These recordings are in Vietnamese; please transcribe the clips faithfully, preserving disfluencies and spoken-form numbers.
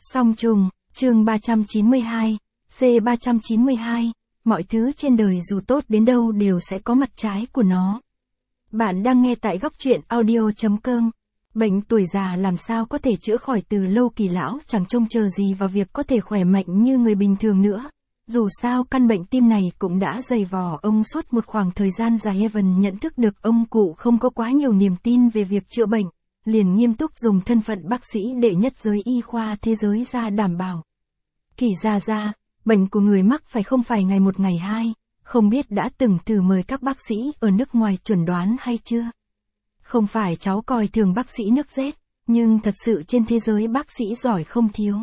Song trùng, chương ba trăm chín mươi hai, C ba trăm chín mươi hai, mọi thứ trên đời dù tốt đến đâu đều sẽ có mặt trái của nó. Bạn đang nghe tại góc truyện audio chấm com. Bệnh tuổi già làm sao có thể chữa khỏi từ lâu, Kỳ lão chẳng trông chờ gì vào việc có thể khỏe mạnh như người bình thường nữa. Dù sao căn bệnh tim này cũng đã dày vò ông suốt một khoảng thời gian dài. Evan nhận thức được ông cụ không có quá nhiều niềm tin về việc chữa bệnh, liền nghiêm túc dùng thân phận bác sĩ đệ nhất giới y khoa thế giới ra đảm bảo. Kỳ gia gia, bệnh của người mắc phải không phải ngày một ngày hai, không biết đã từng thử mời các bác sĩ ở nước ngoài chuẩn đoán hay chưa? Không phải cháu coi thường bác sĩ nước Z, nhưng thật sự trên thế giới bác sĩ giỏi không thiếu.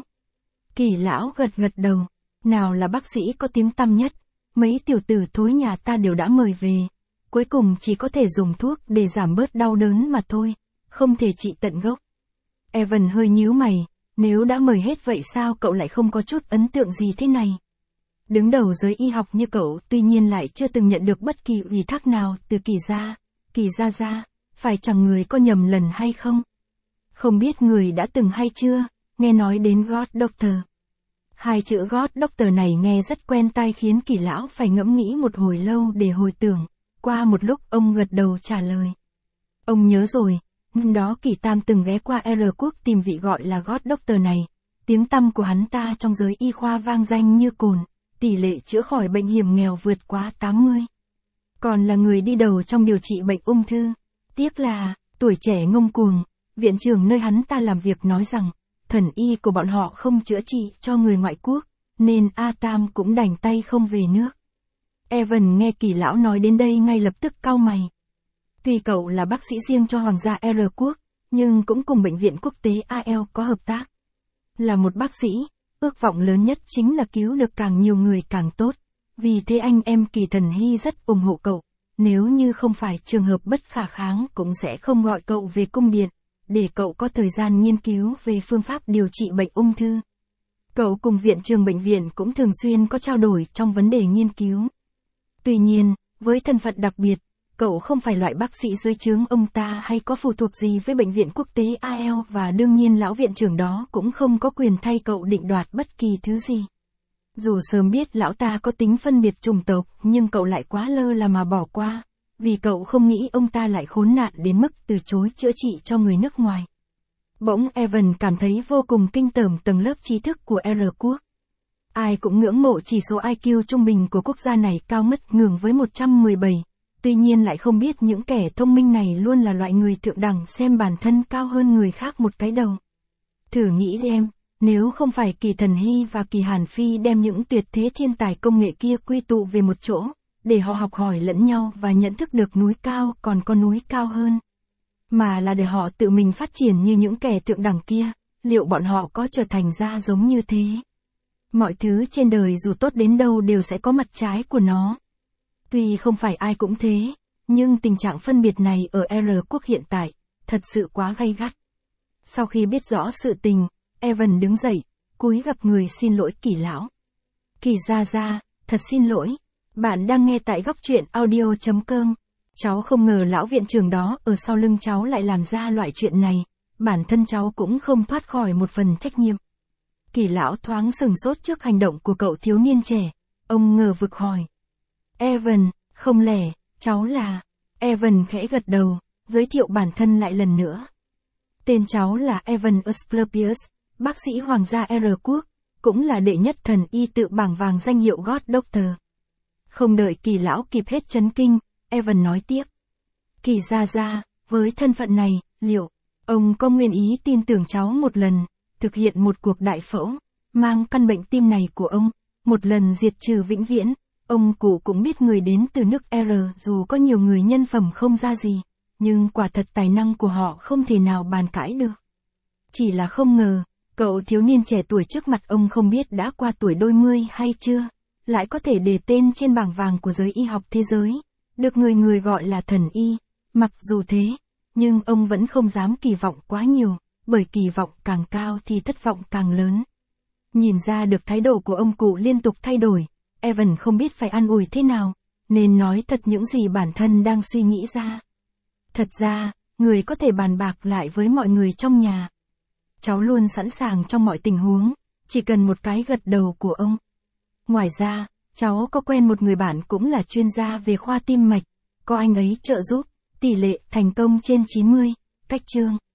Kỳ lão gật gật đầu, nào là bác sĩ có tiếng tăm nhất, mấy tiểu tử thối nhà ta đều đã mời về, cuối cùng chỉ có thể dùng thuốc để giảm bớt đau đớn mà thôi, không thể trị tận gốc. Evan hơi nhíu mày, nếu đã mời hết vậy sao cậu lại không có chút ấn tượng gì thế này? Đứng đầu giới y học như cậu tuy nhiên lại chưa từng nhận được bất kỳ ủy thác nào từ Kỳ gia. Kỳ gia gia, phải chẳng người có nhầm lần hay không? Không biết người đã từng hay chưa, nghe nói đến God Doctor. Hai chữ God Doctor này nghe rất quen tai khiến Kỳ lão phải ngẫm nghĩ một hồi lâu để hồi tưởng. Qua một lúc ông gật đầu trả lời. Ông nhớ rồi, năm đó Kỳ Tam từng ghé qua R quốc tìm vị gọi là God Doctor này. Tiếng tăm của hắn ta trong giới y khoa vang danh như cồn, tỷ lệ chữa khỏi bệnh hiểm nghèo vượt quá tám mươi. Còn là người đi đầu trong điều trị bệnh ung thư. Tiếc là, tuổi trẻ ngông cuồng, viện trưởng nơi hắn ta làm việc nói rằng, thần y của bọn họ không chữa trị cho người ngoại quốc, nên A Tam cũng đành tay không về nước. Evan nghe Kỳ lão nói đến đây ngay lập tức cau mày. Tuy cậu là bác sĩ riêng cho Hoàng gia R quốc, nhưng cũng cùng bệnh viện quốc tế A L có hợp tác. Là một bác sĩ, ước vọng lớn nhất chính là cứu được càng nhiều người càng tốt. Vì thế anh em Kỳ Thần Hy rất ủng hộ cậu. Nếu như không phải trường hợp bất khả kháng cũng sẽ không gọi cậu về cung điện, để cậu có thời gian nghiên cứu về phương pháp điều trị bệnh ung thư. Cậu cùng viện trường bệnh viện cũng thường xuyên có trao đổi trong vấn đề nghiên cứu. Tuy nhiên, với thân phận đặc biệt, cậu không phải loại bác sĩ dưới trướng ông ta hay có phụ thuộc gì với bệnh viện quốc tế A L và đương nhiên lão viện trưởng đó cũng không có quyền thay cậu định đoạt bất kỳ thứ gì. Dù sớm biết lão ta có tính phân biệt chủng tộc nhưng cậu lại quá lơ là mà bỏ qua, vì cậu không nghĩ ông ta lại khốn nạn đến mức từ chối chữa trị cho người nước ngoài. Bỗng Evan cảm thấy vô cùng kinh tởm tầng lớp trí thức của R quốc. Ai cũng ngưỡng mộ chỉ số I Q trung bình của quốc gia này cao mất ngưỡng với một trăm mười bảy, tuy nhiên lại không biết những kẻ thông minh này luôn là loại người thượng đẳng xem bản thân cao hơn người khác một cái đầu. Thử nghĩ xem, nếu không phải Kỳ Thần Hy và Kỳ Hàn Phi đem những tuyệt thế thiên tài công nghệ kia quy tụ về một chỗ, để họ học hỏi lẫn nhau và nhận thức được núi cao còn có núi cao hơn, mà là để họ tự mình phát triển như những kẻ thượng đẳng kia, liệu bọn họ có trở thành ra giống như thế? Mọi thứ trên đời dù tốt đến đâu đều sẽ có mặt trái của nó. Tuy không phải ai cũng thế, nhưng tình trạng phân biệt này ở R quốc hiện tại, thật sự quá gay gắt. Sau khi biết rõ sự tình, Evan đứng dậy, cúi gập người xin lỗi Kỳ lão. Kỳ gia gia, thật xin lỗi. Bạn đang nghe tại góc truyện audio chấm com. Cháu không ngờ lão viện trưởng đó ở sau lưng cháu lại làm ra loại chuyện này, bản thân cháu cũng không thoát khỏi một phần trách nhiệm. Kỳ lão thoáng sừng sốt trước hành động của cậu thiếu niên trẻ, ông ngờ vực hỏi. Evan, không lẽ, cháu là... Evan khẽ gật đầu, giới thiệu bản thân lại lần nữa. Tên cháu là Evan Asclepius, bác sĩ Hoàng gia R quốc, cũng là đệ nhất thần y tự bảng vàng danh hiệu God Doctor. Không đợi Kỳ lão kịp hết chấn kinh, Evan nói tiếp. Kỳ gia gia, với thân phận này, liệu ông có nguyện ý tin tưởng cháu một lần, thực hiện một cuộc đại phẫu, mang căn bệnh tim này của ông, một lần diệt trừ vĩnh viễn? Ông cụ cũng biết người đến từ nước R dù có nhiều người nhân phẩm không ra gì, nhưng quả thật tài năng của họ không thể nào bàn cãi được. Chỉ là không ngờ, cậu thiếu niên trẻ tuổi trước mặt ông không biết đã qua tuổi đôi mươi hay chưa, lại có thể đề tên trên bảng vàng của giới y học thế giới, được người người gọi là thần y. Mặc dù thế, nhưng ông vẫn không dám kỳ vọng quá nhiều, bởi kỳ vọng càng cao thì thất vọng càng lớn. Nhìn ra được thái độ của ông cụ liên tục thay đổi, Evan không biết phải an ủi thế nào, nên nói thật những gì bản thân đang suy nghĩ ra. Thật ra, người có thể bàn bạc lại với mọi người trong nhà. cháu luôn sẵn sàng trong mọi tình huống, chỉ cần một cái gật đầu của ông. Ngoài ra, cháu có quen một người bạn cũng là chuyên gia về khoa tim mạch, có anh ấy trợ giúp, tỷ lệ thành công trên chín mươi. Cách chương